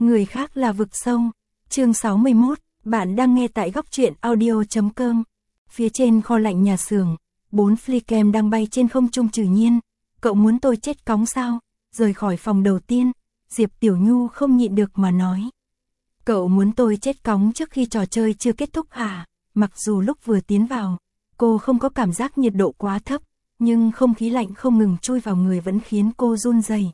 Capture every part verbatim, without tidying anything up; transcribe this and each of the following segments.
Người khác là vực sâu. Chương sáu mươi mốt, bạn đang nghe tại góc truyện audio chấm com. Phía trên kho lạnh nhà xưởng, bốn flycam đang bay trên không trung. Trừ Nhiên, cậu muốn tôi chết cóng sao? Rời khỏi phòng đầu tiên, Diệp Tiểu Nhu không nhịn được mà nói. Cậu muốn tôi chết cóng trước khi trò chơi chưa kết thúc hả? Mặc dù lúc vừa tiến vào, cô không có cảm giác nhiệt độ quá thấp, nhưng không khí lạnh không ngừng chui vào người vẫn khiến cô run rẩy.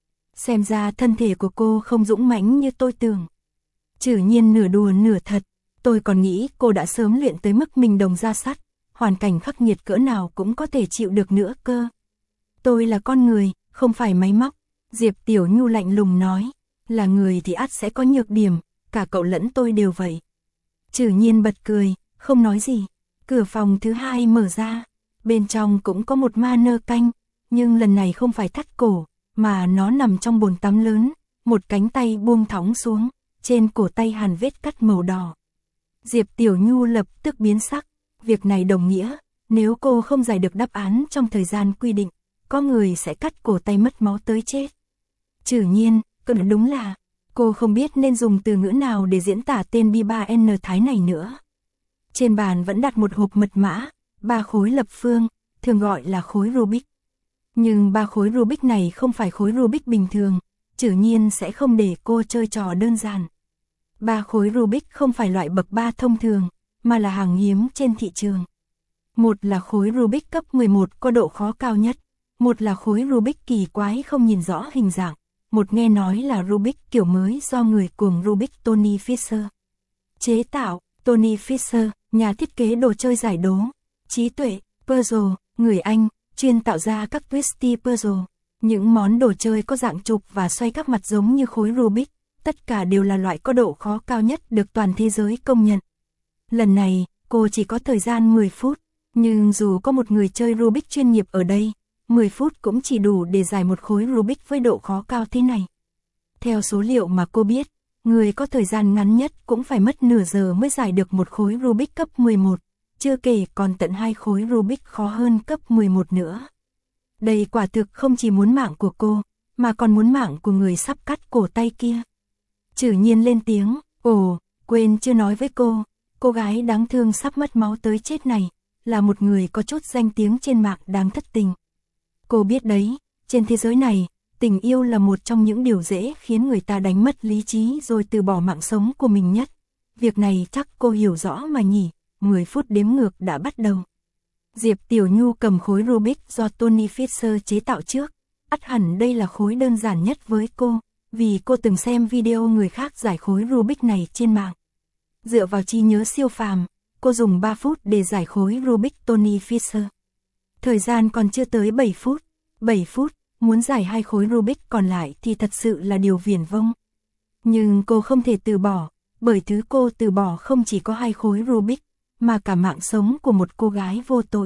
Xem ra thân thể của cô không dũng mãnh như tôi tưởng. Trừ Nhiên nửa đùa nửa thật, tôi còn nghĩ cô đã sớm luyện tới mức mình đồng ra sắt, hoàn cảnh khắc nghiệt cỡ nào cũng có thể chịu được nữa cơ. Tôi là con người, không phải máy móc, Diệp Tiểu Nhu lạnh lùng nói, là người thì ắt sẽ có nhược điểm, cả cậu lẫn tôi đều vậy. Trừ Nhiên bật cười, không nói gì. Cửa phòng thứ hai mở ra, bên trong cũng có một ma nơ canh, nhưng lần này không phải thắt cổ, mà nó nằm trong bồn tắm lớn, một cánh tay buông thõng xuống, trên cổ tay hằn vết cắt màu đỏ. Diệp Tiểu Nhu lập tức biến sắc, việc này đồng nghĩa, nếu cô không giải được đáp án trong thời gian quy định, có người sẽ cắt cổ tay mất máu tới chết. Trừ Nhiên, cậu đúng là, cô không biết nên dùng từ ngữ nào để diễn tả tên bi ba N Thái này nữa. Trên bàn vẫn đặt một hộp mật mã, ba khối lập phương, thường gọi là khối Rubik. Nhưng ba khối Rubik này không phải khối Rubik bình thường, Trừ Nhiên sẽ không để cô chơi trò đơn giản. Ba khối Rubik không phải loại bậc ba thông thường, mà là hàng hiếm trên thị trường. Một là khối Rubik cấp mười một có độ khó cao nhất, một là khối Rubik kỳ quái không nhìn rõ hình dạng, một nghe nói là Rubik kiểu mới do người cuồng Rubik Tony Fisher chế tạo. Tony Fisher, nhà thiết kế đồ chơi giải đố, trí tuệ, puzzle, người Anh, chuyên tạo ra các twisty puzzle. Những món đồ chơi có dạng trục và xoay các mặt giống như khối Rubik, tất cả đều là loại có độ khó cao nhất được toàn thế giới công nhận. Lần này, cô chỉ có thời gian mười phút, nhưng dù có một người chơi Rubik chuyên nghiệp ở đây, mười phút cũng chỉ đủ để giải một khối Rubik với độ khó cao thế này. Theo số liệu mà cô biết, người có thời gian ngắn nhất cũng phải mất nửa giờ mới giải được một khối Rubik cấp mười một, chưa kể còn tận hai khối Rubik khó hơn cấp mười một nữa. Đây quả thực không chỉ muốn mạng của cô, mà còn muốn mạng của người sắp cắt cổ tay kia. Trừ Nhiên lên tiếng, ồ, quên chưa nói với cô, cô gái đáng thương sắp mất máu tới chết này, là một người có chút danh tiếng trên mạng đáng thất tình. Cô biết đấy, trên thế giới này, tình yêu là một trong những điều dễ khiến người ta đánh mất lý trí rồi từ bỏ mạng sống của mình nhất. Việc này chắc cô hiểu rõ mà nhỉ, mười phút đếm ngược đã bắt đầu. Diệp Tiểu Nhu cầm khối Rubik do Tony Fisher chế tạo trước, ắt hẳn đây là khối đơn giản nhất với cô, vì cô từng xem video người khác giải khối Rubik này trên mạng. Dựa vào trí nhớ siêu phàm, cô dùng ba phút để giải khối Rubik Tony Fisher. Thời gian còn chưa tới bảy phút, bảy phút. Muốn giải hai khối Rubik còn lại thì thật sự là điều viển vông. Nhưng cô không thể từ bỏ, bởi thứ cô từ bỏ không chỉ có hai khối Rubik, mà cả mạng sống của một cô gái vô tội.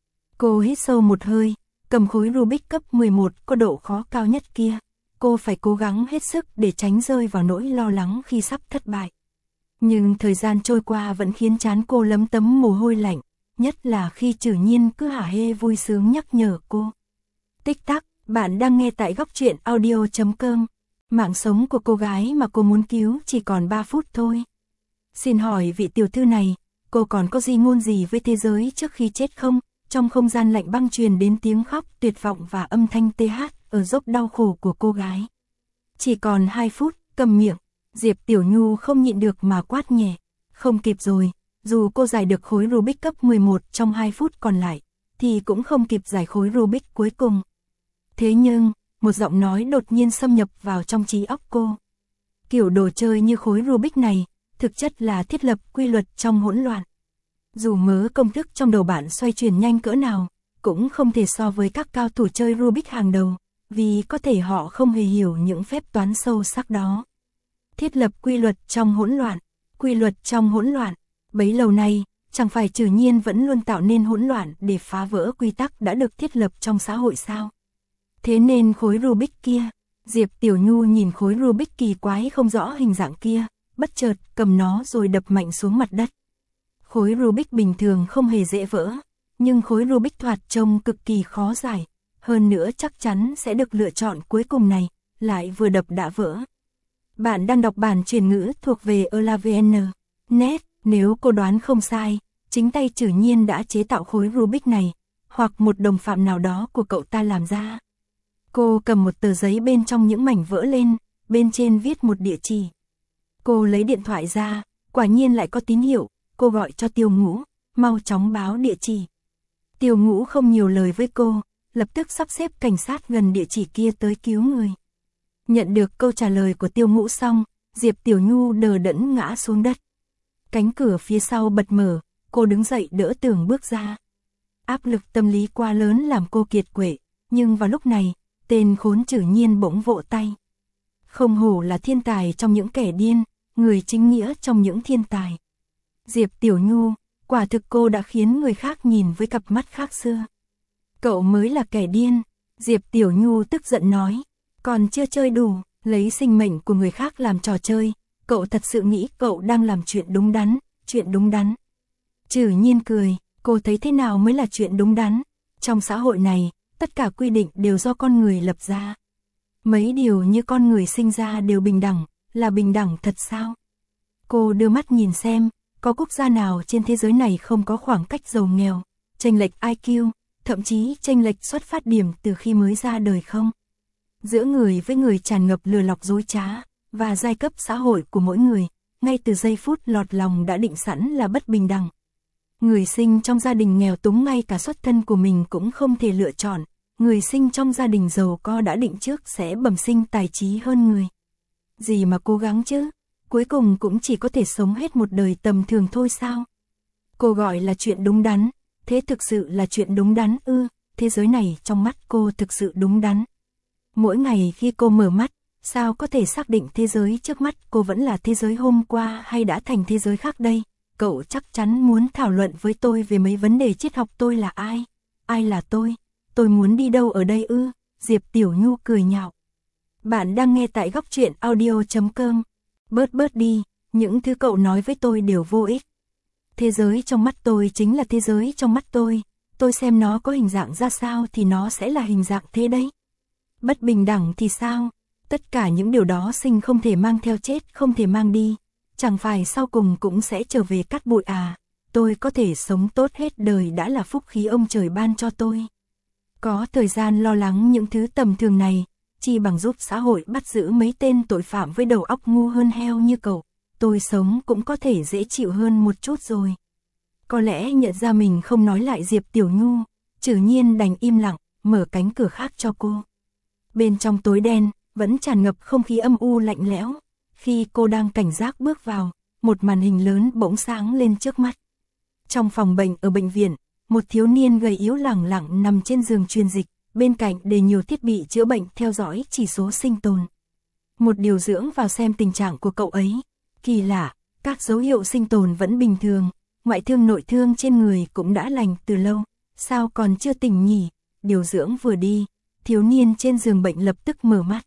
Cô hít sâu một hơi, cầm khối Rubik cấp mười một có độ khó cao nhất kia. Cô phải cố gắng hết sức để tránh rơi vào nỗi lo lắng khi sắp thất bại. Nhưng thời gian trôi qua vẫn khiến trán cô lấm tấm mồ hôi lạnh, nhất là khi Trừ Nhiên cứ hả hê vui sướng nhắc nhở cô. Tích tắc. Bạn đang nghe tại góc truyện audio chấm com. Mạng sống của cô gái mà cô muốn cứu chỉ còn ba phút thôi. Xin hỏi vị tiểu thư này, cô còn có gì ngôn gì với thế giới trước khi chết không? Trong không gian lạnh băng truyền đến tiếng khóc tuyệt vọng và âm thanh tê hát ở dốc đau khổ của cô gái. Chỉ còn hai phút, cầm miệng. Diệp Tiểu Nhu không nhịn được mà quát nhẹ. Không kịp rồi, dù cô giải được khối Rubik cấp mười một trong hai phút còn lại, thì cũng không kịp giải khối Rubik cuối cùng. Thế nhưng, một giọng nói đột nhiên xâm nhập vào trong trí óc cô. Kiểu đồ chơi như khối Rubik này, thực chất là thiết lập quy luật trong hỗn loạn. Dù mớ công thức trong đầu bạn xoay chuyển nhanh cỡ nào, cũng không thể so với các cao thủ chơi Rubik hàng đầu, vì có thể họ không hề hiểu những phép toán sâu sắc đó. Thiết lập quy luật trong hỗn loạn, quy luật trong hỗn loạn, bấy lâu nay, chẳng phải Trừ Nhiên vẫn luôn tạo nên hỗn loạn để phá vỡ quy tắc đã được thiết lập trong xã hội sao? Thế nên khối Rubik kia, Diệp Tiểu Nhu nhìn khối Rubik kỳ quái không rõ hình dạng kia, bất chợt cầm nó rồi đập mạnh xuống mặt đất. Khối Rubik bình thường không hề dễ vỡ, nhưng khối Rubik thoạt trông cực kỳ khó giải, hơn nữa chắc chắn sẽ được lựa chọn cuối cùng này, lại vừa đập đã vỡ. Bạn đang đọc bản chuyển ngữ thuộc về Elavn chấm net, nếu cô đoán không sai, chính tay Trử Nhiên đã chế tạo khối Rubik này, hoặc một đồng phạm nào đó của cậu ta làm ra. Cô cầm một tờ giấy bên trong những mảnh vỡ lên, bên trên viết một địa chỉ. Cô lấy điện thoại ra, quả nhiên lại có tín hiệu, cô gọi cho Tiêu Ngũ, mau chóng báo địa chỉ. Tiêu Ngũ không nhiều lời với cô, lập tức sắp xếp cảnh sát gần địa chỉ kia tới cứu người. Nhận được câu trả lời của Tiêu Ngũ xong, Diệp Tiểu Nhu đờ đẫn ngã xuống đất. Cánh cửa phía sau bật mở, cô đứng dậy đỡ tường bước ra. Áp lực tâm lý quá lớn làm cô kiệt quệ, nhưng vào lúc này, tên khốn Trử Nhiên bỗng vỗ tay. Không hổ là thiên tài trong những kẻ điên, người chính nghĩa trong những thiên tài. Diệp Tiểu Nhu, quả thực cô đã khiến người khác nhìn với cặp mắt khác xưa. Cậu mới là kẻ điên, Diệp Tiểu Nhu tức giận nói, còn chưa chơi đủ, lấy sinh mệnh của người khác làm trò chơi, cậu thật sự nghĩ cậu đang làm chuyện đúng đắn, chuyện đúng đắn. Trử Nhiên cười, cô thấy thế nào mới là chuyện đúng đắn? Trong xã hội này, tất cả quy định đều do con người lập ra. Mấy điều như con người sinh ra đều bình đẳng, là bình đẳng thật sao? Cô đưa mắt nhìn xem, có quốc gia nào trên thế giới này không có khoảng cách giàu nghèo, chênh lệch i kiu, thậm chí chênh lệch xuất phát điểm từ khi mới ra đời không? Giữa người với người tràn ngập lừa lọc dối trá, và giai cấp xã hội của mỗi người, ngay từ giây phút lọt lòng đã định sẵn là bất bình đẳng. Người sinh trong gia đình nghèo túng ngay cả xuất thân của mình cũng không thể lựa chọn, người sinh trong gia đình giàu có đã định trước sẽ bẩm sinh tài trí hơn người. Gì mà cố gắng chứ, cuối cùng cũng chỉ có thể sống hết một đời tầm thường thôi sao? Cô gọi là chuyện đúng đắn, thế thực sự là chuyện đúng đắn ư? Thế giới này trong mắt cô thực sự đúng đắn. Mỗi ngày khi cô mở mắt, sao có thể xác định thế giới trước mắt cô vẫn là thế giới hôm qua hay đã thành thế giới khác đây? Cậu chắc chắn muốn thảo luận với tôi về mấy vấn đề triết học. Tôi là ai? Ai là tôi? Tôi muốn đi đâu ở đây ư? Diệp Tiểu Nhu cười nhạo. Bạn đang nghe tại góc truyện audio chấm com. Bớt bớt đi, những thứ cậu nói với tôi đều vô ích. Thế giới trong mắt tôi chính là thế giới trong mắt tôi. Tôi xem nó có hình dạng ra sao thì nó sẽ là hình dạng thế đấy. Bất bình đẳng thì sao? Tất cả những điều đó sinh không thể mang theo, chết không thể mang đi. Chẳng phải sau cùng cũng sẽ trở về cát bụi à? Tôi có thể sống tốt hết đời đã là phúc khí ông trời ban cho tôi. Có thời gian lo lắng những thứ tầm thường này, chi bằng giúp xã hội bắt giữ mấy tên tội phạm với đầu óc ngu hơn heo như cậu. Tôi sống cũng có thể dễ chịu hơn một chút rồi. Có lẽ nhận ra mình không nói lại Diệp Tiểu Nhu, Trử Nhiên đành im lặng, mở cánh cửa khác cho cô. Bên trong tối đen, vẫn tràn ngập không khí âm u lạnh lẽo. Khi cô đang cảnh giác bước vào, một màn hình lớn bỗng sáng lên trước mắt. Trong phòng bệnh ở bệnh viện, một thiếu niên gầy yếu lẳng lặng nằm trên giường truyền dịch, bên cạnh để nhiều thiết bị chữa bệnh theo dõi chỉ số sinh tồn. Một điều dưỡng vào xem tình trạng của cậu ấy. Kỳ lạ, các dấu hiệu sinh tồn vẫn bình thường, ngoại thương nội thương trên người cũng đã lành từ lâu, sao còn chưa tỉnh nhỉ? Điều dưỡng vừa đi, thiếu niên trên giường bệnh lập tức mở mắt.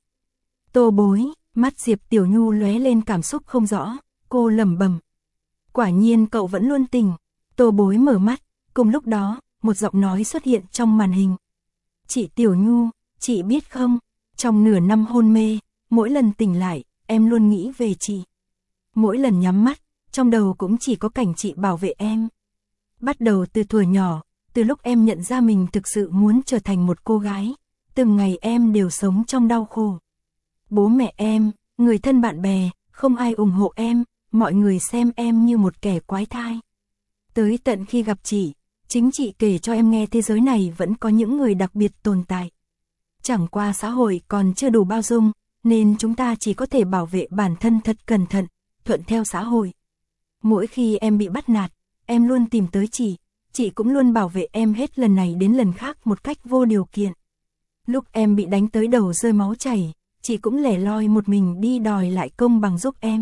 Tô Bối, mắt Diệp Tiểu Nhu lóe lên cảm xúc không rõ, cô lẩm bẩm. Quả nhiên cậu vẫn luôn tỉnh. Tô Bối mở mắt, cùng lúc đó, một giọng nói xuất hiện trong màn hình. Chị Tiểu Nhu, chị biết không, trong nửa năm hôn mê, mỗi lần tỉnh lại, em luôn nghĩ về chị. Mỗi lần nhắm mắt, trong đầu cũng chỉ có cảnh chị bảo vệ em. Bắt đầu từ thuở nhỏ, từ lúc em nhận ra mình thực sự muốn trở thành một cô gái, từng ngày em đều sống trong đau khổ. Bố mẹ em, người thân bạn bè, không ai ủng hộ em, mọi người xem em như một kẻ quái thai. Tới tận khi gặp chị, chính chị kể cho em nghe thế giới này vẫn có những người đặc biệt tồn tại. Chẳng qua xã hội còn chưa đủ bao dung, nên chúng ta chỉ có thể bảo vệ bản thân thật cẩn thận, thuận theo xã hội. Mỗi khi em bị bắt nạt, em luôn tìm tới chị, chị cũng luôn bảo vệ em hết lần này đến lần khác một cách vô điều kiện. Lúc em bị đánh tới đầu rơi máu chảy, chị cũng lẻ loi một mình đi đòi lại công bằng giúp em.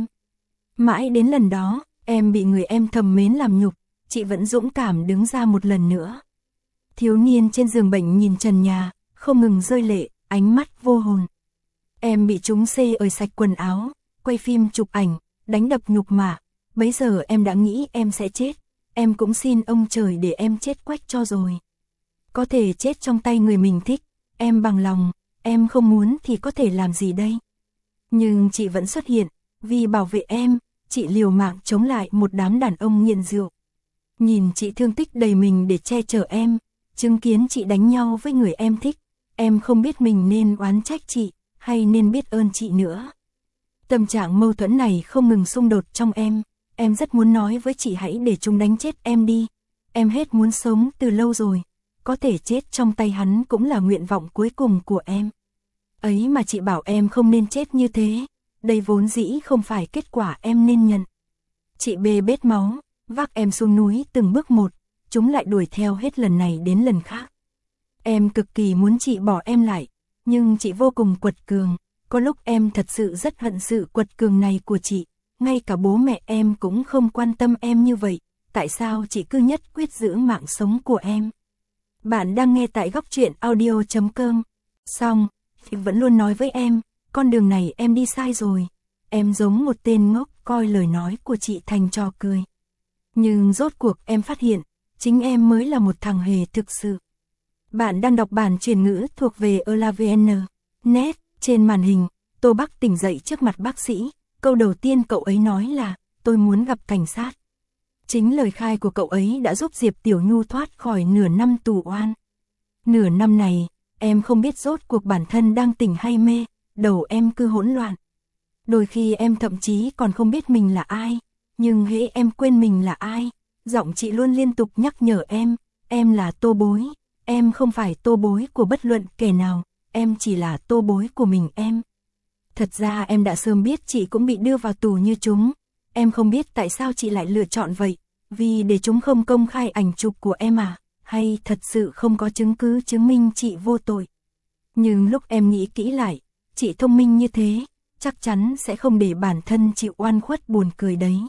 Mãi đến lần đó, em bị người em thầm mến làm nhục, chị vẫn dũng cảm đứng ra một lần nữa. Thiếu niên trên giường bệnh nhìn trần nhà, không ngừng rơi lệ, ánh mắt vô hồn. Em bị chúng xê ời sạch quần áo, quay phim chụp ảnh, đánh đập nhục mạ. Bấy giờ em đã nghĩ em sẽ chết, em cũng xin ông trời để em chết quách cho rồi. Có thể chết trong tay người mình thích, em bằng lòng, em không muốn thì có thể làm gì đây? Nhưng chị vẫn xuất hiện, vì bảo vệ em, chị liều mạng chống lại một đám đàn ông nghiện rượu. Nhìn chị thương tích đầy mình để che chở em, chứng kiến chị đánh nhau với người em thích, em không biết mình nên oán trách chị, hay nên biết ơn chị nữa. Tâm trạng mâu thuẫn này không ngừng xung đột trong em, em rất muốn nói với chị hãy để chúng đánh chết em đi. Em hết muốn sống từ lâu rồi, có thể chết trong tay hắn cũng là nguyện vọng cuối cùng của em. Ấy mà chị bảo em không nên chết như thế, đây vốn dĩ không phải kết quả em nên nhận. Chị bê bết máu, vác em xuống núi từng bước một, chúng lại đuổi theo hết lần này đến lần khác. Em cực kỳ muốn chị bỏ em lại, nhưng chị vô cùng quật cường, có lúc em thật sự rất hận sự quật cường này của chị, ngay cả bố mẹ em cũng không quan tâm em như vậy, tại sao chị cứ nhất quyết giữ mạng sống của em. Bạn đang nghe tại góc truyện audio chấm com. Xong, chị vẫn luôn nói với em, con đường này em đi sai rồi. Em giống một tên ngốc coi lời nói của chị thành trò cười. Nhưng rốt cuộc em phát hiện, chính em mới là một thằng hề thực sự. Bạn đang đọc bản truyền ngữ thuộc về Elavn. Net, trên màn hình, Tô Bắc tỉnh dậy trước mặt bác sĩ. Câu đầu tiên cậu ấy nói là, tôi muốn gặp cảnh sát. Chính lời khai của cậu ấy đã giúp Diệp Tiểu Nhu thoát khỏi nửa năm tù oan. Nửa năm này, em không biết rốt cuộc bản thân đang tỉnh hay mê, đầu em cứ hỗn loạn. Đôi khi em thậm chí còn không biết mình là ai, nhưng hễ em quên mình là ai, giọng chị luôn liên tục nhắc nhở em, em là Tô Bối, em không phải Tô Bối của bất luận kẻ nào, em chỉ là Tô Bối của mình em. Thật ra em đã sớm biết chị cũng bị đưa vào tù như chúng, em không biết tại sao chị lại lựa chọn vậy, vì để chúng không công khai ảnh chụp của em à, hay thật sự không có chứng cứ chứng minh chị vô tội. Nhưng lúc em nghĩ kỹ lại, chị thông minh như thế, chắc chắn sẽ không để bản thân chịu oan khuất buồn cười đấy.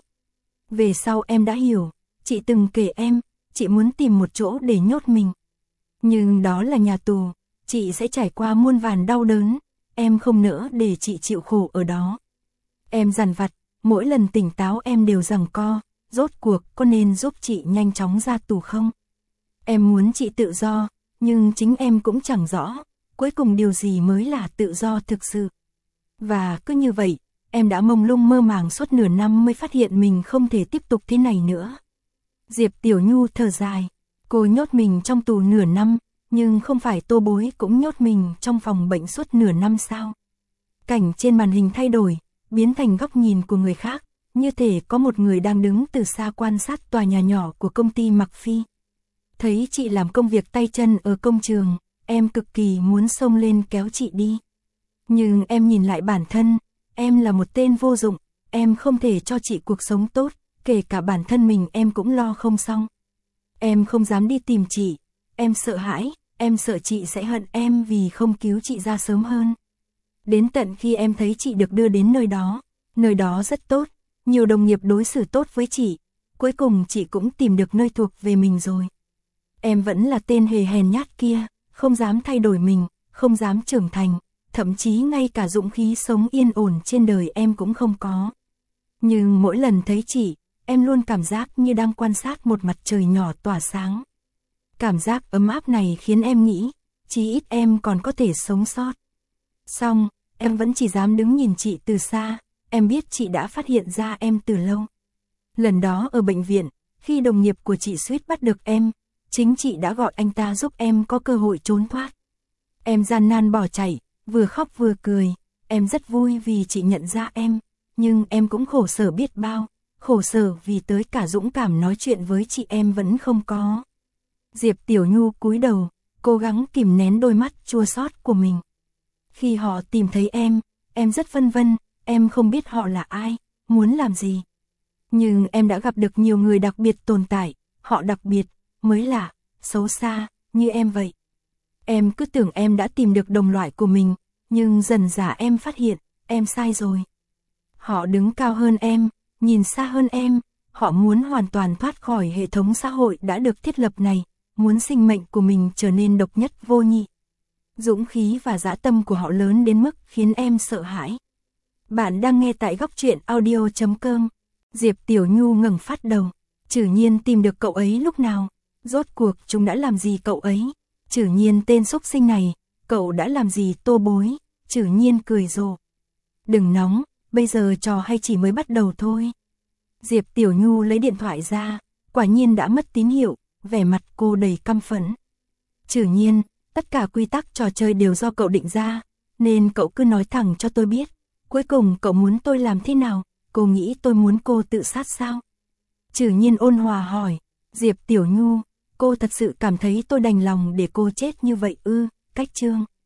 Về sau em đã hiểu, chị từng kể em, chị muốn tìm một chỗ để nhốt mình. Nhưng đó là nhà tù, chị sẽ trải qua muôn vàn đau đớn, em không nỡ để chị chịu khổ ở đó. Em dằn vặt, mỗi lần tỉnh táo em đều giằng co, rốt cuộc có nên giúp chị nhanh chóng ra tù không? Em muốn chị tự do, nhưng chính em cũng chẳng rõ, cuối cùng điều gì mới là tự do thực sự. Và cứ như vậy, em đã mông lung mơ màng suốt nửa năm mới phát hiện mình không thể tiếp tục thế này nữa. Diệp Tiểu Nhu thở dài, cô nhốt mình trong tù nửa năm, nhưng không phải Tô Bối cũng nhốt mình trong phòng bệnh suốt nửa năm sao? Cảnh trên màn hình thay đổi, biến thành góc nhìn của người khác, như thể có một người đang đứng từ xa quan sát tòa nhà nhỏ của công ty Mặc Phi. Thấy chị làm công việc tay chân ở công trường, em cực kỳ muốn xông lên kéo chị đi. Nhưng em nhìn lại bản thân, em là một tên vô dụng, em không thể cho chị cuộc sống tốt, kể cả bản thân mình em cũng lo không xong. Em không dám đi tìm chị, em sợ hãi, em sợ chị sẽ hận em vì không cứu chị ra sớm hơn. Đến tận khi em thấy chị được đưa đến nơi đó, nơi đó rất tốt, nhiều đồng nghiệp đối xử tốt với chị, cuối cùng chị cũng tìm được nơi thuộc về mình rồi. Em vẫn là tên hề hèn nhát kia, không dám thay đổi mình, không dám trưởng thành, thậm chí ngay cả dũng khí sống yên ổn trên đời em cũng không có. Nhưng mỗi lần thấy chị, em luôn cảm giác như đang quan sát một mặt trời nhỏ tỏa sáng. Cảm giác ấm áp này khiến em nghĩ, chí ít em còn có thể sống sót. Xong, em vẫn chỉ dám đứng nhìn chị từ xa, em biết chị đã phát hiện ra em từ lâu. Lần đó ở bệnh viện, khi đồng nghiệp của chị suýt bắt được em, chính chị đã gọi anh ta giúp em có cơ hội trốn thoát. Em gian nan bỏ chạy, vừa khóc vừa cười, em rất vui vì chị nhận ra em, nhưng em cũng khổ sở biết bao, khổ sở vì tới cả dũng cảm nói chuyện với chị em vẫn không có. Diệp Tiểu Nhu cúi đầu, cố gắng kìm nén đôi mắt chua xót của mình. Khi họ tìm thấy em, em rất phân vân, em không biết họ là ai, muốn làm gì. Nhưng em đã gặp được nhiều người đặc biệt tồn tại, họ đặc biệt, mới lạ, xấu xa, như em vậy. Em cứ tưởng em đã tìm được đồng loại của mình, nhưng dần dà em phát hiện, em sai rồi. Họ đứng cao hơn em, nhìn xa hơn em, họ muốn hoàn toàn thoát khỏi hệ thống xã hội đã được thiết lập này, muốn sinh mệnh của mình trở nên độc nhất vô nhị. Dũng khí và dã tâm của họ lớn đến mức khiến em sợ hãi. Bạn đang nghe tại góc truyện audio chấm com. Diệp Tiểu Nhu ngẩng phát đầu, Trử Nhiên tìm được cậu ấy lúc nào? Rốt cuộc chúng đã làm gì cậu ấy? Trử Nhiên tên xúc sinh này, cậu đã làm gì Tô Bối? Trử Nhiên cười rộ. Đừng nóng, bây giờ trò hay chỉ mới bắt đầu thôi. Diệp Tiểu Nhu lấy điện thoại ra, quả nhiên đã mất tín hiệu, vẻ mặt cô đầy căm phẫn. Trử Nhiên, tất cả quy tắc trò chơi đều do cậu định ra, nên cậu cứ nói thẳng cho tôi biết. Cuối cùng cậu muốn tôi làm thế nào? Cô nghĩ tôi muốn cô tự sát sao? Trử Nhiên ôn hòa hỏi. Diệp Tiểu Nhu, cô thật sự cảm thấy tôi đành lòng để cô chết như vậy ư? Cách Trương